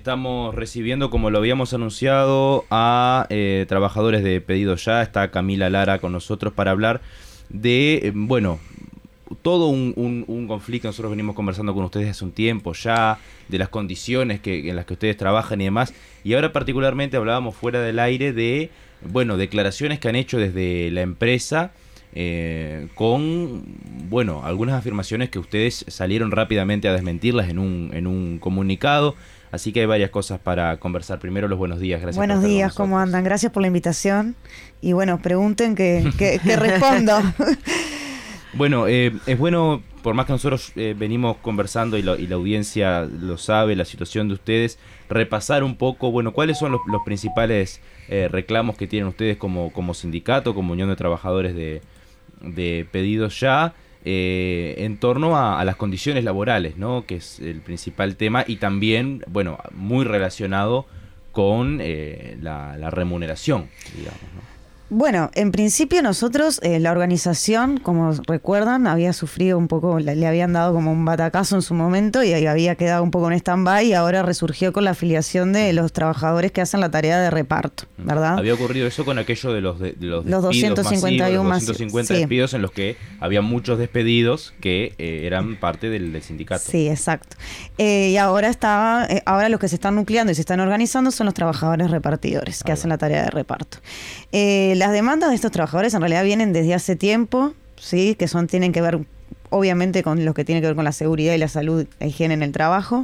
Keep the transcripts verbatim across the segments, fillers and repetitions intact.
estamos recibiendo, como lo habíamos anunciado, a eh, trabajadores de Pedido Ya. Está Camila Lara con nosotros para hablar de, eh, bueno, todo un, un, un conflicto. Nosotros venimos conversando con ustedes hace un tiempo ya, de las condiciones que, en las que ustedes trabajan y demás. Y ahora particularmente hablábamos fuera del aire de, bueno, declaraciones que han hecho desde la empresa, Eh, con, bueno, algunas afirmaciones que ustedes salieron rápidamente a desmentirlas en un, en un comunicado, así que hay varias cosas para conversar. Primero, los buenos días, gracias. Buenos días, ¿cómo andan? Gracias por la invitación y bueno, pregunten que, que, que respondo. Bueno, eh, es bueno, por más que nosotros eh, venimos conversando y, lo, y la audiencia lo sabe, la situación de ustedes, repasar un poco, bueno, cuáles son los, los principales eh, reclamos que tienen ustedes como, como sindicato, como Unión de Trabajadores de de Pedidos Ya, eh, en torno a, a las condiciones laborales, ¿no? Que es el principal tema, y también, bueno, muy relacionado con eh, la, la remuneración, digamos, ¿no? Bueno, en principio nosotros, eh, la organización, como recuerdan, había sufrido un poco, le, le habían dado como un batacazo en su momento y había quedado un poco en stand-by y ahora resurgió con la afiliación de los trabajadores que hacen la tarea de reparto, ¿verdad? Había ocurrido eso con aquello de los, de, de los, los despidos doscientos cincuenta y uno masivos, los doscientos cincuenta sí. despidos en los que había muchos despedidos que eh, eran parte del, del sindicato. Sí, exacto. Eh, y ahora está, eh, ahora los que se están nucleando y se están organizando son los trabajadores repartidores que Ahí hacen va. la tarea de reparto. Eh, Las demandas de estos trabajadores en realidad vienen desde hace tiempo, sí, que son tienen que ver obviamente con lo que tiene que ver con la seguridad y la salud e higiene en el trabajo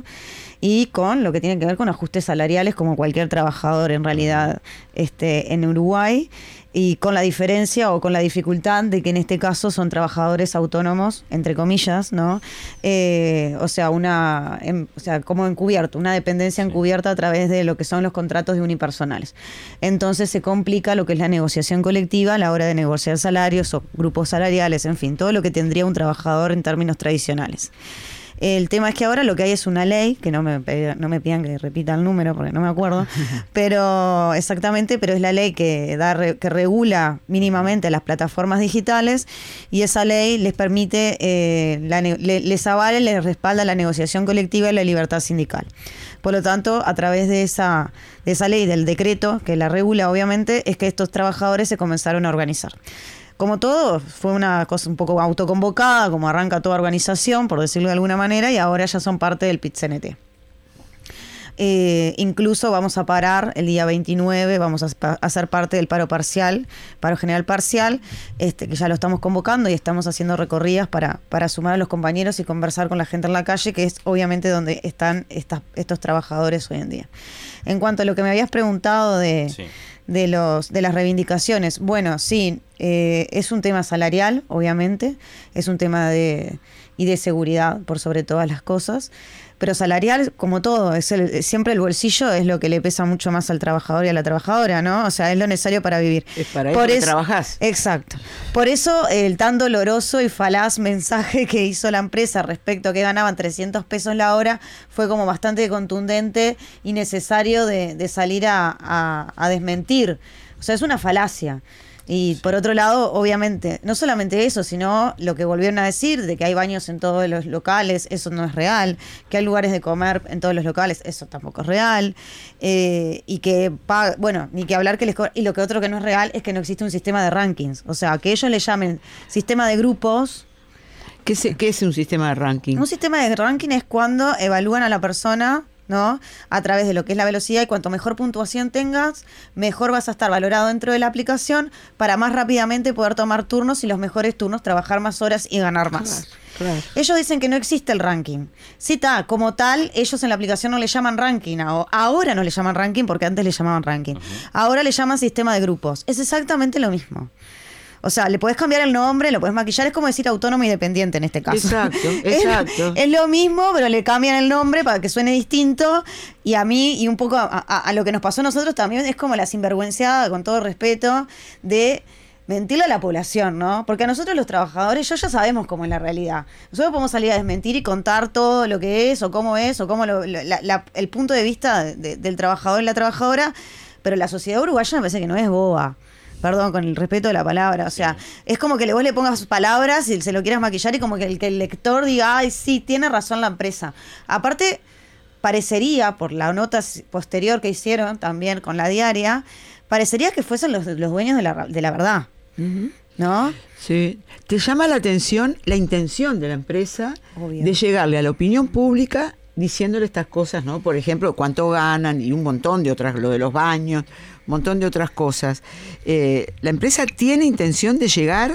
y con lo que tiene que ver con ajustes salariales como cualquier trabajador en realidad este, en Uruguay, y con la diferencia o con la dificultad de que en este caso son trabajadores autónomos, entre comillas, ¿no? Eh, o sea, una, en, o sea, como encubierto, una dependencia sí. encubierta a través de lo que son los contratos de unipersonales. Entonces se complica lo que es la negociación colectiva a la hora de negociar salarios o grupos salariales, en fin, todo lo que tendría un trabajador en términos tradicionales. El tema es que ahora lo que hay es una ley, que no me, no me pidan que repita el número porque no me acuerdo, pero exactamente, pero es la ley que da que regula mínimamente las plataformas digitales, y esa ley les permite, eh, la, le, les avala, les respalda la negociación colectiva y la libertad sindical. Por lo tanto, a través de esa, de esa ley, del decreto que la regula, obviamente, es que estos trabajadores se comenzaron a organizar. Como todo, fue una cosa un poco autoconvocada, como arranca toda organización, por decirlo de alguna manera, y ahora ya son parte del P I T C N T. Eh, incluso vamos a parar el día veintinueve, vamos a, a hacer parte del paro parcial, paro general parcial, este, que ya lo estamos convocando y estamos haciendo recorridas para, para sumar a los compañeros y conversar con la gente en la calle, que es obviamente donde están estas, estos trabajadores hoy en día. En cuanto a lo que me habías preguntado de... Sí. De los de las reivindicaciones, bueno, sí, eh, es un tema salarial, obviamente, es un tema de y de seguridad por sobre todas las cosas, pero salarial, como todo, es el, siempre el bolsillo es lo que le pesa mucho más al trabajador y a la trabajadora, ¿no? O sea, es lo necesario para vivir. Es para eso que trabajás. Exacto. Por eso el tan doloroso y falaz mensaje que hizo la empresa respecto a que ganaban trescientos pesos la hora fue como bastante contundente y necesario de, de salir a, a, a desmentir. O sea, es una falacia. Y sí. Por otro lado, obviamente, no solamente eso, sino lo que volvieron a decir, de que hay baños en todos los locales, eso no es real, que hay lugares de comer en todos los locales, eso tampoco es real, eh, y que, bueno, ni que hablar que les... Y lo que otro que no es real es que no existe un sistema de rankings, o sea, que ellos le llamen sistema de grupos. ¿Qué es, qué es un sistema de ranking? Un sistema de ranking es cuando evalúan a la persona, ¿no? A través de lo que es la velocidad, y cuanto mejor puntuación tengas, mejor vas a estar valorado dentro de la aplicación para más rápidamente poder tomar turnos, y los mejores turnos trabajar más horas y ganar más. Claro, claro. Ellos dicen que no existe el ranking. Sí, está, como tal, ellos en la aplicación no le llaman ranking. Ahora no le llaman ranking porque antes le llamaban ranking. Uh-huh. Ahora le llaman sistema de grupos. Es exactamente lo mismo. O sea, le podés cambiar el nombre, lo podés maquillar, es como decir autónomo y dependiente en este caso. Exacto, exacto. Es, es lo mismo, pero le cambian el nombre para que suene distinto. Y a mí, y un poco a, a, a lo que nos pasó a nosotros también, es como la sinvergüenciada, con todo respeto, de mentirle a la población, ¿no? Porque a nosotros los trabajadores, yo ya sabemos cómo es la realidad. Nosotros podemos salir a desmentir y contar todo lo que es, o cómo es, o cómo lo, la, la, el punto de vista de, del trabajador y la trabajadora, pero la sociedad uruguaya me parece que no es boba. Perdón, con el respeto de la palabra. O sea, sí. Es como que vos le pongas palabras y se lo quieras maquillar, y como que el, que el lector diga, ay, sí, tiene razón la empresa. Aparte, parecería, por la nota posterior que hicieron también con la diaria, parecería que fuesen los, los dueños de la, de la verdad, uh-huh. ¿no? Sí. ¿Te llama la atención la intención de la empresa Obvio. de llegarle a la opinión pública diciéndole estas cosas, ¿no? Por ejemplo, cuánto ganan y un montón de otras, lo de los baños, un montón de otras cosas. Eh, la empresa tiene intención de llegar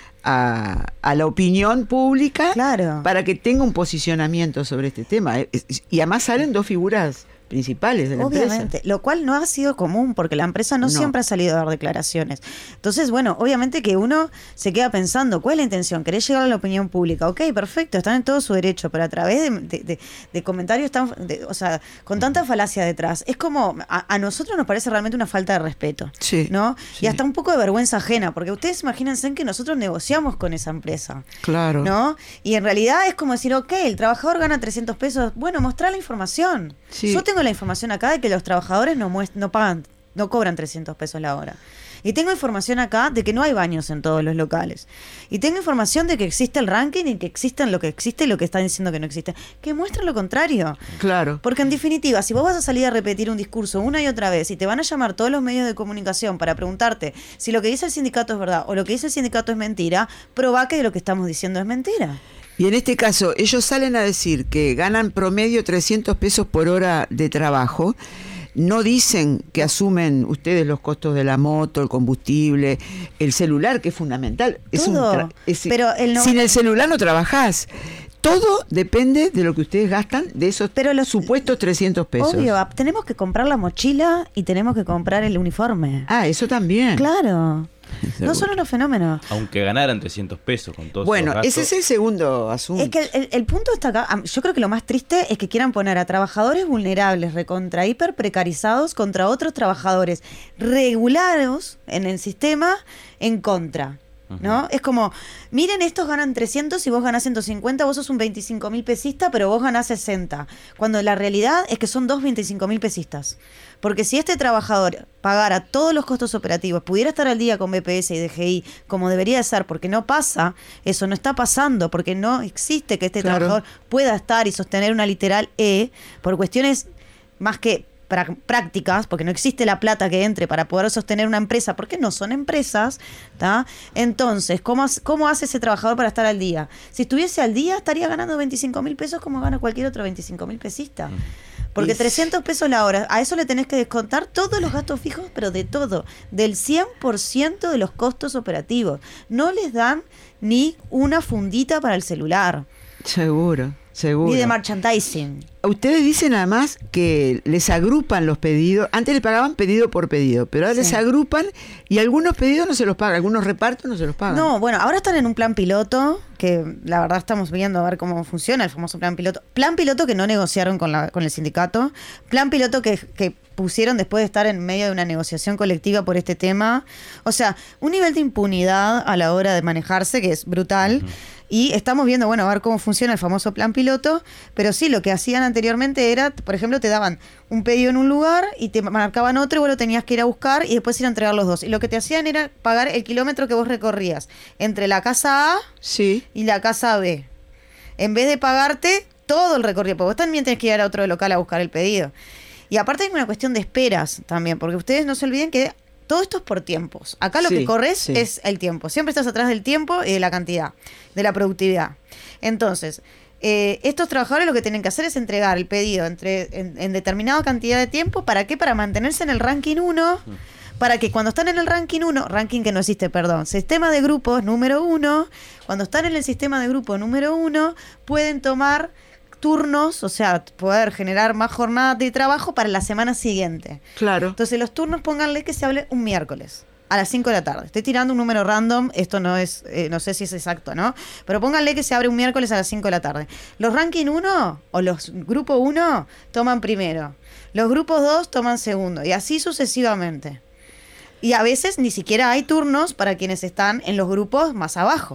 a, a la opinión pública, claro, para que tenga un posicionamiento sobre este tema. Y además salen dos figuras principales de la obviamente, empresa. Lo cual no ha sido común, porque la empresa no, no siempre ha salido a dar declaraciones. Entonces, bueno, obviamente que uno se queda pensando, ¿cuál es la intención? ¿Querés llegar a la opinión pública? Ok, perfecto, están en todo su derecho, pero a través de, de, de, de comentarios tan, de, o sea, con tanta falacia detrás, es como, a, a nosotros nos parece realmente una falta de respeto, sí, ¿no? Sí. Y hasta un poco de vergüenza ajena, porque ustedes imagínense que nosotros negociamos con esa empresa. Claro. ¿No? Y en realidad es como decir, ok, el trabajador gana trescientos pesos, bueno, mostrar la información. Sí. Yo tengo la información acá de que los trabajadores no, muest- no pagan, no cobran trescientos pesos la hora. Y tengo información acá de que no hay baños en todos los locales. Y tengo información de que existe el ranking y que existen lo que existe y lo que están diciendo que no existe. Que muestra lo contrario. Claro. Porque en definitiva, si vos vas a salir a repetir un discurso una y otra vez y te van a llamar todos los medios de comunicación para preguntarte si lo que dice el sindicato es verdad o lo que dice el sindicato es mentira, probá que lo que estamos diciendo es mentira. Y en este caso, ellos salen a decir que ganan promedio trescientos pesos por hora de trabajo. No dicen que asumen ustedes los costos de la moto, el combustible, el celular, que es fundamental. Es un Todo. tra- es, Pero el no- sin el celular no trabajás. Todo depende de lo que ustedes gastan de esos Pero los- supuestos trescientos pesos. Obvio, a- tenemos que comprar la mochila y tenemos que comprar el uniforme. Ah, eso también. Claro. Seguro. No son unos fenómenos. Aunque ganaran trescientos pesos con todos Bueno, esos ese gastos. es el segundo asunto. Es que el, el punto está acá. Am- Yo creo que lo más triste es que quieran poner a trabajadores vulnerables, recontra hiper precarizados, contra otros trabajadores regulados en el sistema en contra. ¿No? Es como, miren, estos ganan trescientos y vos ganás ciento cincuenta, vos sos un veinticinco mil pesista, pero vos ganás sesenta. Cuando la realidad es que son dos veinticinco mil pesistas. Porque si este trabajador pagara todos los costos operativos, pudiera estar al día con B P S y D G I como debería de ser, porque no pasa, eso no está pasando, porque no existe que este Claro. trabajador pueda estar y sostener una literal E por cuestiones más que pra- prácticas, porque no existe la plata que entre para poder sostener una empresa, porque no son empresas, ¿tá? Entonces, ¿cómo, hace- ¿cómo hace ese trabajador para estar al día? Si estuviese al día, estaría ganando veinticinco mil pesos como gana cualquier otro veinticinco mil pesista. Porque Y- trescientos pesos la hora, a eso le tenés que descontar todos los gastos fijos, pero de todo, del cien por ciento de los costos operativos. No les dan ni una fundita para el celular, Seguro, seguro. ni de merchandising. Ustedes dicen además que les agrupan los pedidos. Antes le pagaban pedido por pedido, pero ahora Sí. les agrupan y algunos pedidos no se los pagan, algunos repartos no se los pagan. No, bueno, ahora están en un plan piloto, que la verdad estamos viendo a ver cómo funciona el famoso plan piloto. Plan piloto que no negociaron con, la, con el sindicato. Plan piloto que, que pusieron después de estar en medio de una negociación colectiva por este tema. O sea, un nivel de impunidad a la hora de manejarse que es brutal. Uh-huh. Y estamos viendo, bueno, a ver cómo funciona el famoso plan piloto. Pero sí, lo que hacían anteriormente era, por ejemplo, te daban un pedido en un lugar y te marcaban otro y vos lo tenías que ir a buscar y después ir a entregar los dos. Y lo que te hacían era pagar el kilómetro que vos recorrías entre la casa A sí. y la casa B. En vez de pagarte todo el recorrido, porque vos también tenés que ir a otro local a buscar el pedido. Y aparte hay una cuestión de esperas también, porque ustedes no se olviden que todo esto es por tiempos. Acá lo sí, que corres sí. es el tiempo. Siempre estás atrás del tiempo y de la cantidad, de la productividad. Entonces, eh, estos trabajadores lo que tienen que hacer es entregar el pedido entre, en, en determinada cantidad de tiempo. ¿Para qué? Para mantenerse en el ranking uno. Para que cuando están en el ranking uno, ranking que no existe, perdón, sistema de grupos número uno, cuando están en el sistema de grupo número uno, pueden tomar turnos, o sea, poder generar más jornadas de trabajo para la semana siguiente. Claro. Entonces los turnos pónganle que se hable un miércoles a las cinco de la tarde. Estoy tirando un número random, esto no es, eh, no sé si es exacto, ¿no? Pero pónganle que se abre un miércoles a las cinco de la tarde. Los ranking uno o los grupo uno toman primero, los grupos dos toman segundo y así sucesivamente. Y a veces ni siquiera hay turnos para quienes están en los grupos más abajo.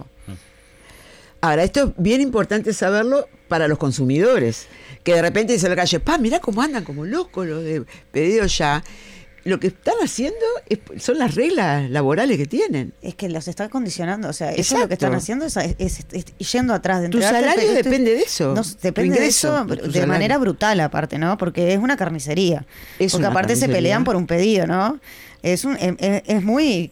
Ahora, esto es bien importante saberlo para los consumidores, que de repente dicen en la calle, pa, mirá cómo andan como locos los de pedido ya. lo que están haciendo es, son las reglas laborales que tienen. Es que los están condicionando, o sea, Exacto. eso es lo que están haciendo, es, es, es, es yendo atrás de Tu entregarte el salario pe- depende de eso. No, Tu depende ingreso, de eso de tu de salario. manera brutal aparte, ¿no? Porque es una carnicería. Es Porque una aparte se carnicería. pelean por un pedido, ¿no? Es un es, es- es muy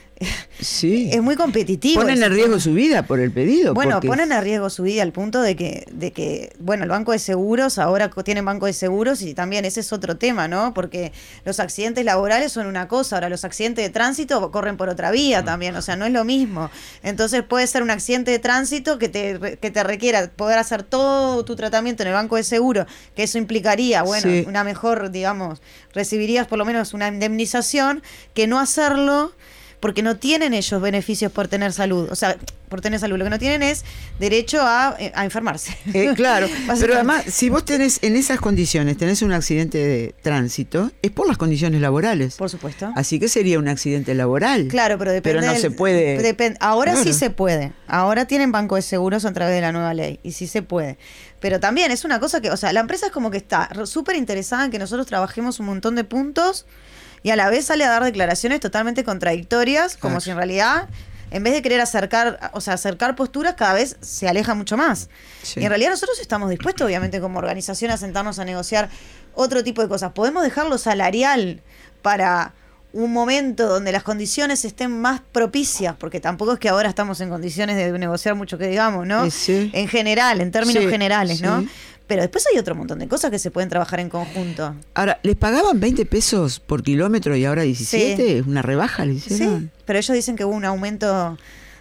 Sí. es muy competitivo. Ponen ese en riesgo tema. su vida por el pedido. Bueno, porque- ponen a riesgo su vida al punto de que, de que, bueno, el banco de seguros, ahora co- tienen banco de seguros y también ese es otro tema, ¿no? Porque los accidentes laborales son una cosa, ahora los accidentes de tránsito corren por otra vía también, o sea, no es lo mismo. Entonces puede ser un accidente de tránsito que te, re- que te requiera poder hacer todo tu tratamiento en el banco de seguro, que eso implicaría, bueno, Sí. una mejor, digamos, recibirías por lo menos una indemnización, que no hacerlo porque no tienen ellos beneficios por tener salud. O sea, por tener salud. Lo que no tienen es derecho a, a enfermarse. Eh, claro, Básicamente. pero además, si vos tenés en esas condiciones, tenés un accidente de tránsito, es por las condiciones laborales. Por supuesto. Así que sería un accidente laboral. Claro, pero depende. Pero no del- se puede. depen- ahora Claro. sí se puede. Ahora tienen banco de seguros a través de la nueva ley. Y sí se puede. Pero también es una cosa que, o sea, la empresa es como que está re- súper interesada en que nosotros trabajemos un montón de puntos y a la vez sale a dar declaraciones totalmente contradictorias, como Claro. si en realidad, en vez de querer acercar, o sea, acercar posturas, cada vez se aleja mucho más. Sí. Y en realidad nosotros estamos dispuestos, obviamente, como organización, a sentarnos a negociar otro tipo de cosas. Podemos dejarlo salarial para un momento donde las condiciones estén más propicias, porque tampoco es que ahora estamos en condiciones de negociar mucho que digamos, ¿no? Eh, sí. En general, en términos Sí, generales, ¿no? sí. Pero después hay otro montón de cosas que se pueden trabajar en conjunto. Ahora, ¿les pagaban veinte pesos por kilómetro y ahora diecisiete? ¿Una rebaja le hicieron? Sí, pero ellos dicen que hubo un aumento,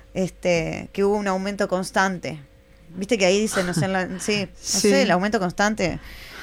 este, que hubo un aumento constante. Viste que ahí dicen, no sé, en la- sí, no Sí. sé, el aumento constante.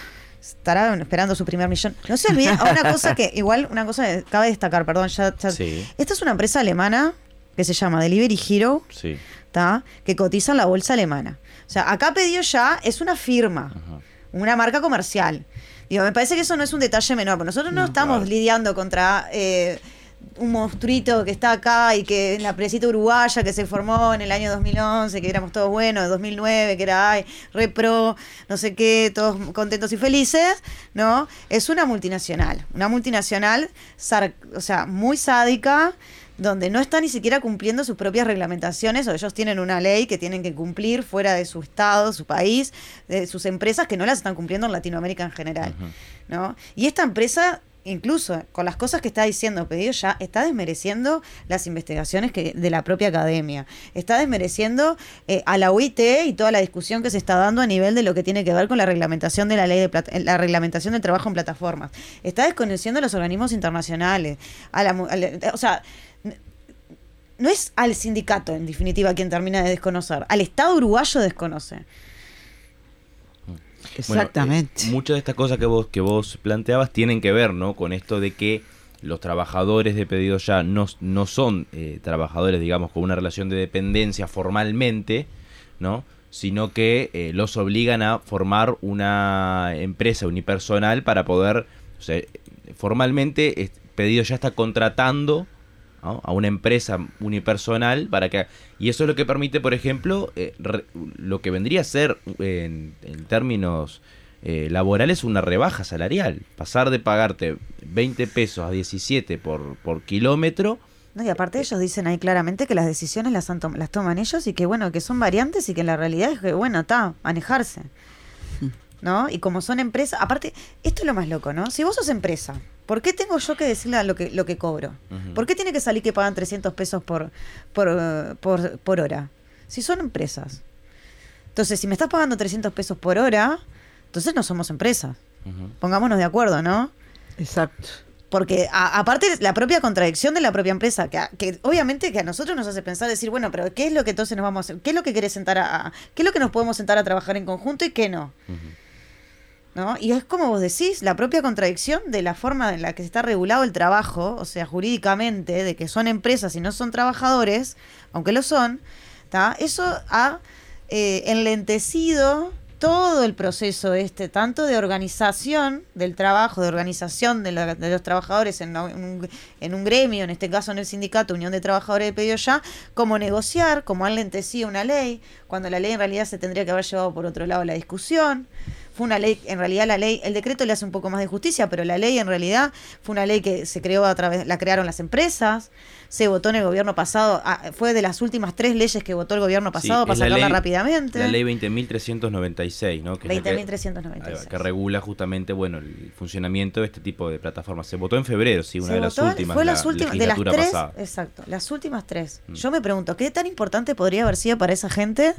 Estará esperando su primer millón. No se olviden, a una cosa que, igual, una cosa que cabe destacar, perdón, ya, ya- Sí. esta es una empresa alemana que se llama Delivery Hero, Sí. ¿tá? Que cotiza en la bolsa alemana. O sea, acá Pedido Ya es una firma, Ajá. una marca comercial. Digo, me parece que eso no es un detalle menor, porque nosotros no, No, estamos claro. lidiando contra eh, un monstruito que está acá y que en la presita uruguaya que se formó en el año dos mil once, que éramos todos buenos, dos mil nueve, que era ay, re pro, no sé qué, todos contentos y felices, ¿no? Es una multinacional, una multinacional, sar- o sea, muy sádica, donde no está ni siquiera cumpliendo sus propias reglamentaciones, o ellos tienen una ley que tienen que cumplir fuera de su estado, su país, de sus empresas, que no las están cumpliendo en Latinoamérica en general, Ujú. ¿no? Y esta empresa, incluso con las cosas que está diciendo Pedido Ya, está desmereciendo las investigaciones que, de la propia academia, está desmereciendo eh, a la O I T y toda la discusión que se está dando a nivel de lo que tiene que ver con la reglamentación de la ley de plata- la reglamentación del trabajo en plataformas, está desconociendo a los organismos internacionales, a la, mu- a la- o sea, no es al sindicato, en definitiva, quien termina de desconocer. Al Estado uruguayo desconoce. Exactamente. Bueno, eh, muchas de estas cosas que vos, que vos planteabas tienen que ver, ¿no? Con esto de que los trabajadores de Pedido Ya no, no son eh, trabajadores, digamos, con una relación de dependencia formalmente, ¿no? Sino que eh, los obligan a formar una empresa unipersonal para poder, o sea, formalmente eh, Pedido Ya está contratando, ¿no?, a una empresa unipersonal para que, y eso es lo que permite, por ejemplo, eh, re, lo que vendría a ser eh, en, en términos eh, laborales una rebaja salarial, pasar de pagarte veinte pesos a diecisiete por, por kilómetro. No, y aparte ellos dicen ahí claramente que las decisiones las, han tom- las toman ellos y que bueno, que son variantes y que la realidad es que bueno, está, manejarse. ¿No? Y como son empresas, aparte, esto es lo más loco, ¿no? Si vos sos empresa, ¿por qué tengo yo que decirle lo que, lo que cobro? Ujú. ¿Por qué tiene que salir que pagan trescientos pesos por, por, eh, por, por hora? Si son empresas. Entonces, si me estás pagando trescientos pesos por hora, entonces no somos empresas. Ujú. Pongámonos de acuerdo, ¿no? Exacto. Porque a- aparte la propia contradicción de la propia empresa, que, a- que obviamente que a nosotros nos hace pensar, decir, bueno, pero ¿qué es lo que entonces nos vamos a hacer? ¿Qué es lo que querés sentar a, a- qué es lo que nos podemos sentar a trabajar en conjunto y qué no? Ujú. ¿No? Y es como vos decís, la propia contradicción de la forma en la que está regulado el trabajo, o sea, jurídicamente, de que son empresas y no son trabajadores, aunque lo son, ¿tá? Eso ha eh, enlentecido todo el proceso este, tanto de organización del trabajo, de organización de, la- de los trabajadores en, la- en un, en un gremio, en este caso en el sindicato Unión de Trabajadores de Pedido Ya, como negociar, como ha enlentecido una ley, cuando la ley en realidad se tendría que haber llevado por otro lado la discusión. fue una ley, en realidad la ley, el decreto le hace un poco más de justicia, pero la ley en realidad fue una ley que se creó a través, la crearon las empresas, se votó en el gobierno pasado, ah, fue de las últimas tres leyes que votó el gobierno pasado Sí, para es la sacarla ley- rápidamente. La ley veinte mil trescientos noventa y seis, ¿no? Que es la veinte mil que- trescientos noventa y ahí va, seis. que regula justamente, bueno, el funcionamiento de este tipo de plataformas. Se votó en febrero, sí, una Se de las votó, últimas, fue de las la últimas, de las legislatura tres, pasada. exacto, las últimas tres. Mm. Yo me pregunto, ¿qué tan importante podría haber sido para esa gente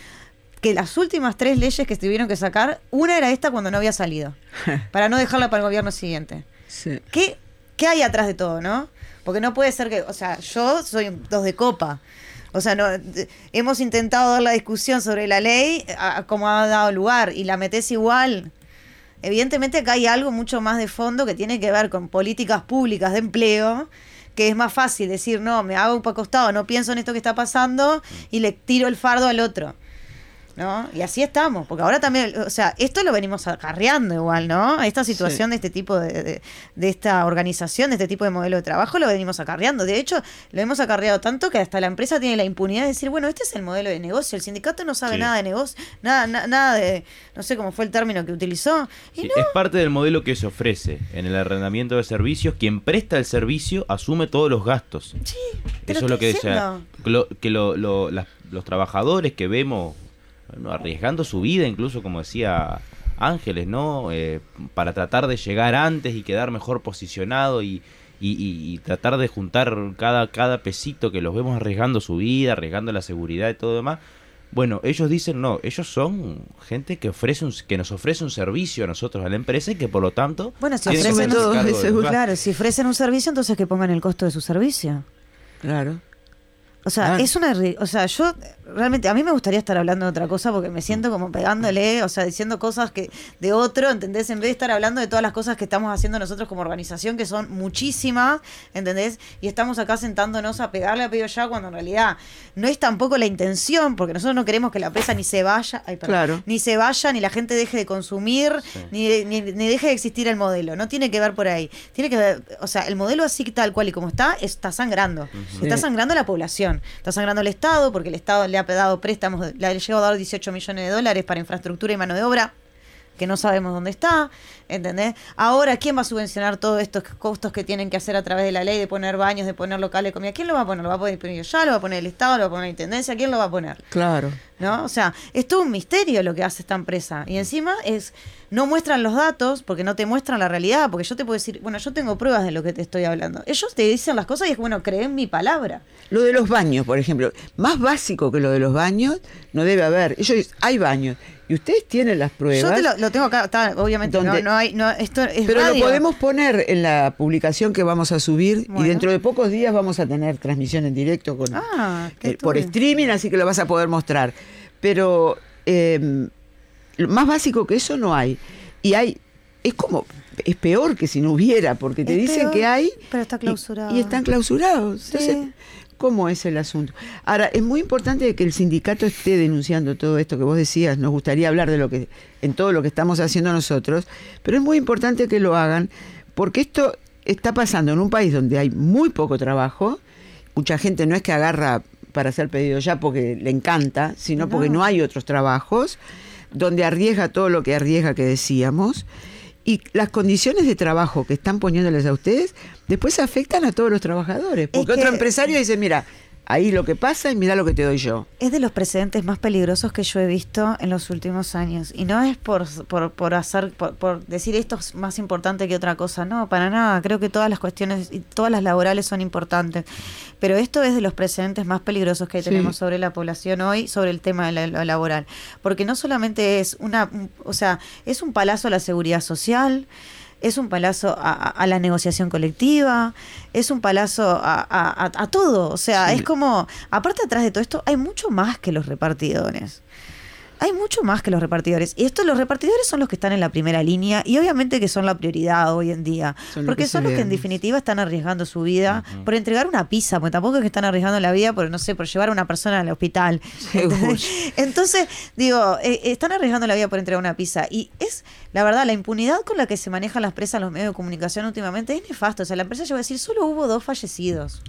que las últimas tres leyes que tuvieron que sacar, una era esta cuando no había salido, para no dejarla para el gobierno siguiente? Sí. ¿Qué, ¿Qué hay atrás de todo, no? Porque no puede ser que, o sea, yo soy un dos de copa. O sea, no d- hemos intentado dar la discusión sobre la ley a, a como ha dado lugar y la metés igual. Evidentemente acá hay algo mucho más de fondo que tiene que ver con políticas públicas de empleo, que es más fácil decir, no, me hago un pa' costado, no pienso en esto que está pasando y le tiro el fardo al otro. ¿No? Y así estamos, porque ahora también, o sea, esto lo venimos acarreando igual, ¿no? Esta situación Sí. de este tipo de, de, de esta organización, de este tipo de modelo de trabajo, lo venimos acarreando. De hecho, lo hemos acarreado tanto que hasta la empresa tiene la impunidad de decir, bueno, este es el modelo de negocio, el sindicato no sabe Sí. nada de negocio, nada, na- nada de, no sé cómo fue el término que utilizó. Y Sí, no, es parte del modelo que se ofrece en el arrendamiento de servicios. Quien presta el servicio asume todos los gastos. sí, te Eso lo es lo que estoy decía. diciendo. Lo- que lo- lo- las- los trabajadores que vemos bueno, arriesgando su vida, incluso como decía Ángeles, ¿no? Eh, para tratar de llegar antes y quedar mejor posicionado y, y, y- y tratar de juntar cada, cada pesito que los vemos arriesgando su vida, arriesgando la seguridad y todo demás. Bueno, ellos dicen no, ellos son gente que ofrece un, que nos ofrece un servicio a nosotros, a la empresa, y que por lo tanto Bueno, si tienen que ofrecen hacerse todo cargo de ese- los gastos. Claro, si ofrecen un servicio, entonces que pongan el costo de su servicio. Claro. O sea, Ah. es una... ri- O sea, yo realmente... A mí me gustaría estar hablando de otra cosa porque me siento como pegándole, o sea, diciendo cosas que de otro, ¿entendés? En vez de estar hablando de todas las cosas que estamos haciendo nosotros como organización, que son muchísimas, ¿entendés? Y estamos acá sentándonos a pegarle a Pedido Ya cuando en realidad no es tampoco la intención, porque nosotros no queremos que la empresa ni se vaya, ay, perdón, Claro. ni se vaya, ni la gente deje de consumir, Sí. ni, ni, ni deje de existir el modelo. No tiene que ver por ahí. Tiene que ver, o sea, el modelo así tal cual y como está, está sangrando. Está Sí. sangrando la población. Está sangrando el Estado, porque el Estado le ha dado préstamos, le ha llegado a dar dieciocho millones de dólares para infraestructura y mano de obra, que no sabemos dónde está, ¿entendés? Ahora, ¿quién va a subvencionar todos estos costos que tienen que hacer a través de la ley de poner baños, de poner locales de comida? ¿Quién lo va a poner? ¿Lo va a poner Pedido Ya? ¿Lo va a poner el Estado? ¿Lo va a poner la Intendencia? ¿Quién lo va a poner? Claro. ¿No? O sea, es todo un misterio lo que hace esta empresa. Y encima es, no muestran los datos porque no te muestran la realidad, porque yo te puedo decir, bueno, yo tengo pruebas de lo que te estoy hablando. Ellos te dicen las cosas y es bueno, creen mi palabra. Lo de los baños, por ejemplo, más básico que lo de los baños, no debe haber. Ellos dicen, hay baños. Y ustedes tienen las pruebas. Yo te lo, lo tengo acá, está, obviamente no, Donde- no hay, no, esto es Pero radio. lo podemos poner en la publicación que vamos a subir Bueno. y dentro de pocos días vamos a tener transmisión en directo con, Ah, qué eh, por estudio. streaming, así que lo vas a poder mostrar. Pero eh, lo más básico que eso no hay. Y hay, es como, es peor que si no hubiera, porque te Es dicen peor, que hay pero está y- clausurado. Y, están clausurados. Sí. Entonces, ¿cómo es el asunto? Ahora, es muy importante que el sindicato esté denunciando todo esto que vos decías. Nos gustaría hablar de lo que, en todo lo que estamos haciendo nosotros, pero es muy importante que lo hagan, porque esto está pasando en un país donde hay muy poco trabajo. Mucha gente no es que agarra para hacer Pedido Ya porque le encanta, sino No. porque no hay otros trabajos, donde arriesga todo lo que arriesga que decíamos. Y las condiciones de trabajo que están poniéndoles a ustedes después afectan a todos los trabajadores. Porque Es que- otro empresario dice, mira, ahí lo que pasa y mira lo que te doy yo. Es de los precedentes más peligrosos que yo he visto en los últimos años. Y no es por, por, por hacer, por, por decir esto es más importante que otra cosa. No, para nada. Creo que todas las cuestiones y todas las laborales son importantes. Pero esto es de los precedentes más peligrosos que Sí. tenemos sobre la población hoy, sobre el tema de la, lo laboral. Porque no solamente es una, un- o sea, es un palazo a la seguridad social, es un palazo a, a- a la negociación colectiva, es un palazo a, a- a- a todo. O sea, Sí. es como, aparte atrás de todo esto, hay mucho más que los repartidores. Hay mucho más que los repartidores. Y esto, los repartidores son los que están en la primera línea y obviamente que son la prioridad hoy en día. Son lo porque que son se los que ve en más. definitiva están arriesgando su vida Ujú. por entregar una pizza, porque tampoco es que están arriesgando la vida por, no sé, por llevar a una persona al hospital. Seguro. Entonces, digo, eh, están arriesgando la vida por entregar una pizza. Y es, la verdad, la impunidad con la que se manejan las presas en los medios de comunicación últimamente es nefasto. O sea, la empresa llegó a decir, solo hubo dos fallecidos.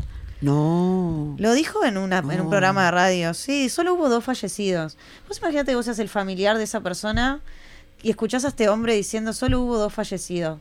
No. Lo dijo en, una, en un No. programa de radio. Sí, solo hubo dos fallecidos. Vos imaginate que vos seas el familiar de esa persona y escuchás a este hombre diciendo solo hubo dos fallecidos.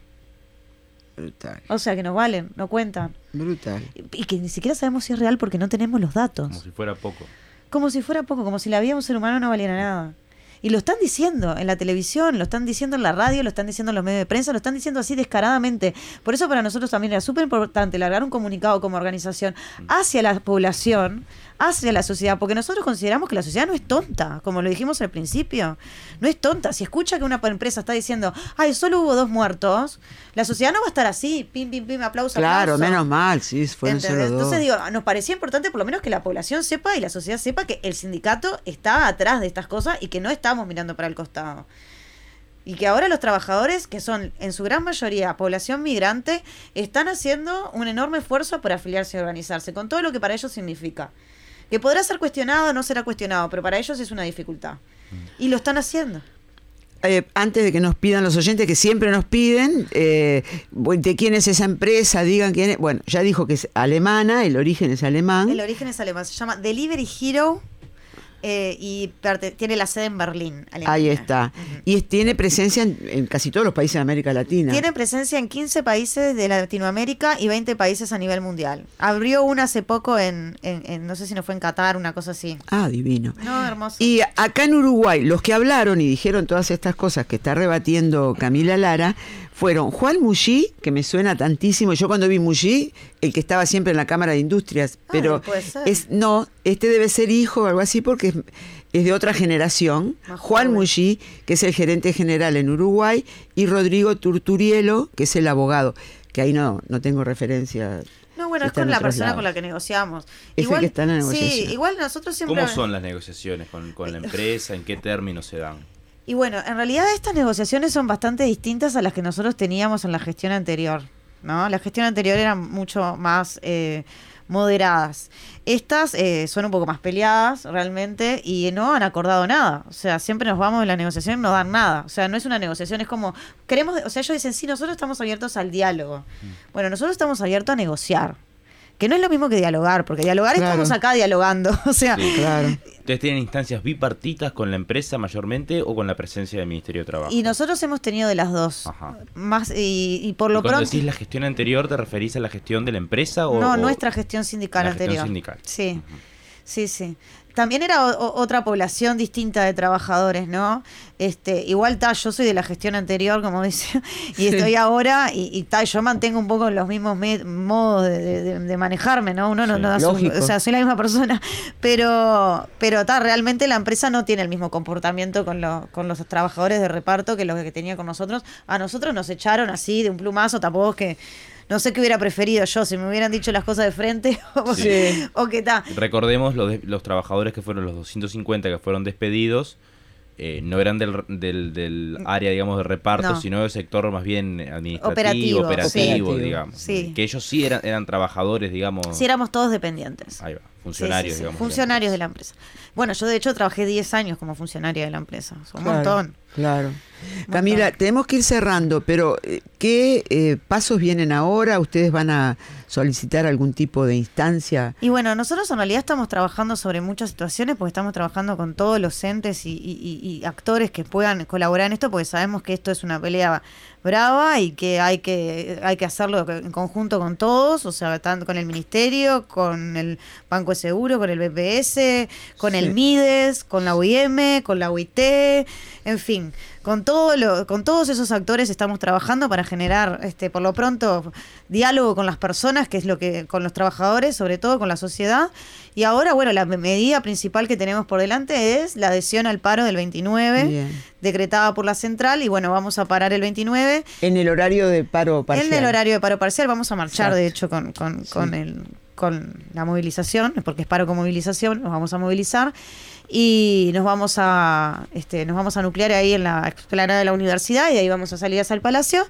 Brutal. O sea que no valen, no cuentan. Brutal. Y, y que ni siquiera sabemos si es real porque no tenemos los datos. Como si fuera poco. Como si fuera poco, como si la vida de un ser humano no valiera nada. Y lo están diciendo en la televisión, lo están diciendo en la radio, lo están diciendo en los medios de prensa, lo están diciendo así descaradamente. Por eso para nosotros también era súper importante largar un comunicado como organización hacia la población, hacia la sociedad, porque nosotros consideramos que la sociedad no es tonta, como lo dijimos al principio. No es tonta. Si escucha que una empresa está diciendo, ay, solo hubo dos muertos, la sociedad no va a estar así, pim, pim, pim, aplauso, Claro, aplauso. menos mal, sí, fueron ¿Entendés? solo dos. Entonces digo, nos parecía importante por lo menos que la población sepa y la sociedad sepa que el sindicato está atrás de estas cosas y que no estamos mirando para el costado. Y que ahora los trabajadores, que son en su gran mayoría población migrante, están haciendo un enorme esfuerzo por afiliarse y organizarse, con todo lo que para ellos significa. Que podrá ser cuestionado o no será cuestionado, pero para ellos es una dificultad. Y lo están haciendo. Eh, antes de que nos pidan los oyentes, que siempre nos piden, eh, de quién es esa empresa, digan quién es. Bueno, ya dijo que es alemana, el origen es alemán. El origen es alemán, se llama Delivery Hero eh, y parte, tiene la sede en Berlín, Alemania. Ahí está. Uh-huh. Y es, tiene presencia en, en casi todos los países de América Latina. Tiene presencia en quince países de Latinoamérica y veinte países a nivel mundial. Abrió una hace poco en, en, en no sé si no fue en Qatar, una cosa así. Ah, divino. No, hermoso. Y acá en Uruguay, los que hablaron y dijeron todas estas cosas que está rebatiendo Camila Lara, fueron Juan Mullí, que me suena tantísimo. Yo cuando vi Mullí, el que estaba siempre en la Cámara de Industrias, Ah, pero puede ser. es no, este debe ser hijo o algo así porque es, es de otra generación. Más Juan joven. Mullí, que es el gerente general en Uruguay, y Rodrigo Turturielo, que es el abogado, que ahí no, no tengo referencia. No, bueno, es Está con en la otros persona lados. con la que negociamos. Es el que está en la negociación. Sí, igual nosotros siempre... ¿Cómo son las negociaciones con, con la empresa? ¿En qué términos se dan? Y bueno, en realidad estas negociaciones son bastante distintas a las que nosotros teníamos en la gestión anterior, ¿no? La gestión anterior eran mucho más eh, moderadas. Estas eh, son un poco más peleadas realmente y no han acordado nada. O sea, siempre nos vamos en la negociación y no dan nada. O sea, no es una negociación, es como, queremos, o sea, ellos dicen, sí, nosotros estamos abiertos al diálogo. Bueno, nosotros estamos abiertos a negociar. Que no es lo mismo que dialogar, porque dialogar Claro. estamos acá dialogando. O sea, Sí. Claro. ¿Ustedes tienen instancias bipartitas con la empresa mayormente o con la presencia del Ministerio de Trabajo? y nosotros hemos tenido de las dos. Ajá. Más y, y por ¿Y lo cuando pronto... decís la gestión anterior, te referís a la gestión de la empresa o...? No, o nuestra gestión sindical la gestión anterior. sindical? Sí, Ujú. sí, sí. También era o- o- otra población distinta de trabajadores, ¿no? Este, igual ta, yo soy de la gestión anterior, como dice, y estoy ahora, y, y ta, yo mantengo un poco los mismos me- modos de, de- de- de manejarme, ¿no? Uno no, Sí. no hace un- Lógico. o sea, soy la misma persona, pero, pero ta, realmente la empresa no tiene el mismo comportamiento con, lo- con los trabajadores de reparto que los que tenía con nosotros. A nosotros nos echaron así de un plumazo, tampoco es que no sé qué hubiera preferido yo, si me hubieran dicho las cosas de frente o, Sí. que, o que ta. Recordemos los, de- los trabajadores que fueron los doscientos cincuenta que fueron despedidos, eh, no eran del, del, del área, digamos, de reparto, No. sino del sector más bien administrativo, Operativo, operativo, sí. digamos. Sí. Que ellos sí eran, eran trabajadores, digamos. Si éramos todos dependientes. Ahí va, funcionarios, Sí, sí, sí, digamos. funcionarios de la empresa. Bueno, yo de hecho trabajé diez años como funcionaria de la empresa. Es un Claro, montón. Claro. Camila, tenemos que ir cerrando, pero eh, ¿qué eh, pasos vienen ahora? ¿Ustedes van a solicitar algún tipo de instancia? Y bueno, nosotros en realidad estamos trabajando sobre muchas situaciones porque estamos trabajando con todos los entes y, y- y- y actores que puedan colaborar en esto porque sabemos que esto es una pelea brava y que hay que hay que hacerlo en conjunto con todos, o sea, tanto con el Ministerio, con el Banco de Seguro, con el B P S, con Sí. el MIDES, con la U I M, con la U I T, en fin, con todo lo, con todos esos actores estamos trabajando para generar, este, por lo pronto, diálogo con las personas, que es lo que, con los trabajadores, sobre todo con la sociedad. Y ahora, bueno, la me- medida principal que tenemos por delante es la adhesión al paro del veintinueve, Bien. decretada por la central, y bueno, vamos a parar el veintinueve. En el horario de paro parcial. En el horario de paro parcial vamos a marchar, Exacto. de hecho, con, con, Sí. con, el, con la movilización, porque es paro con movilización, nos vamos a movilizar y nos vamos a este, nos vamos a nuclear ahí en la explanada de la universidad y de ahí vamos a salir hacia el Palacio.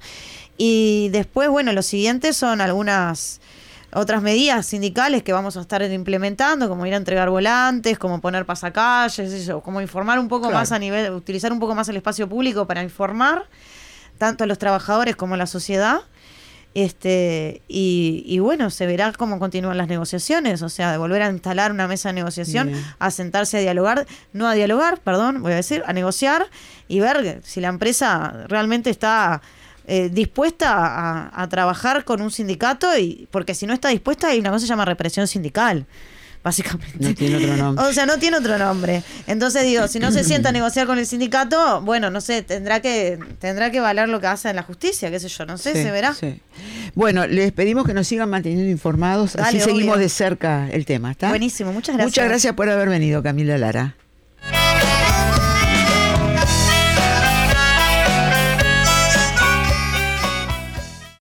Y después, bueno, los siguientes son algunas otras medidas sindicales que vamos a estar implementando, como ir a entregar volantes, como poner pasacalles, eso, como informar un poco Claro. más a nivel, utilizar un poco más el espacio público para informar tanto a los trabajadores como a la sociedad. Este, y, y bueno, se verá cómo continúan las negociaciones, o sea, de volver a instalar una mesa de negociación, Bien. a sentarse a dialogar, no a dialogar, perdón, voy a decir, a negociar y ver si la empresa realmente está eh, dispuesta a, a trabajar con un sindicato, y porque si no está dispuesta hay una cosa que se llama represión sindical. Básicamente. No tiene otro nombre. O sea, no tiene otro nombre. Entonces digo, si no se sienta a negociar con el sindicato, bueno, no sé, tendrá que tendrá que valer lo que hace en la justicia, qué sé yo, no sé, Sí, se verá. sí. Bueno, les pedimos que nos sigan manteniendo informados, Dale, así seguimos obvio. de cerca el tema, ¿está? Buenísimo, muchas gracias. Muchas gracias por haber venido, Camila Lara.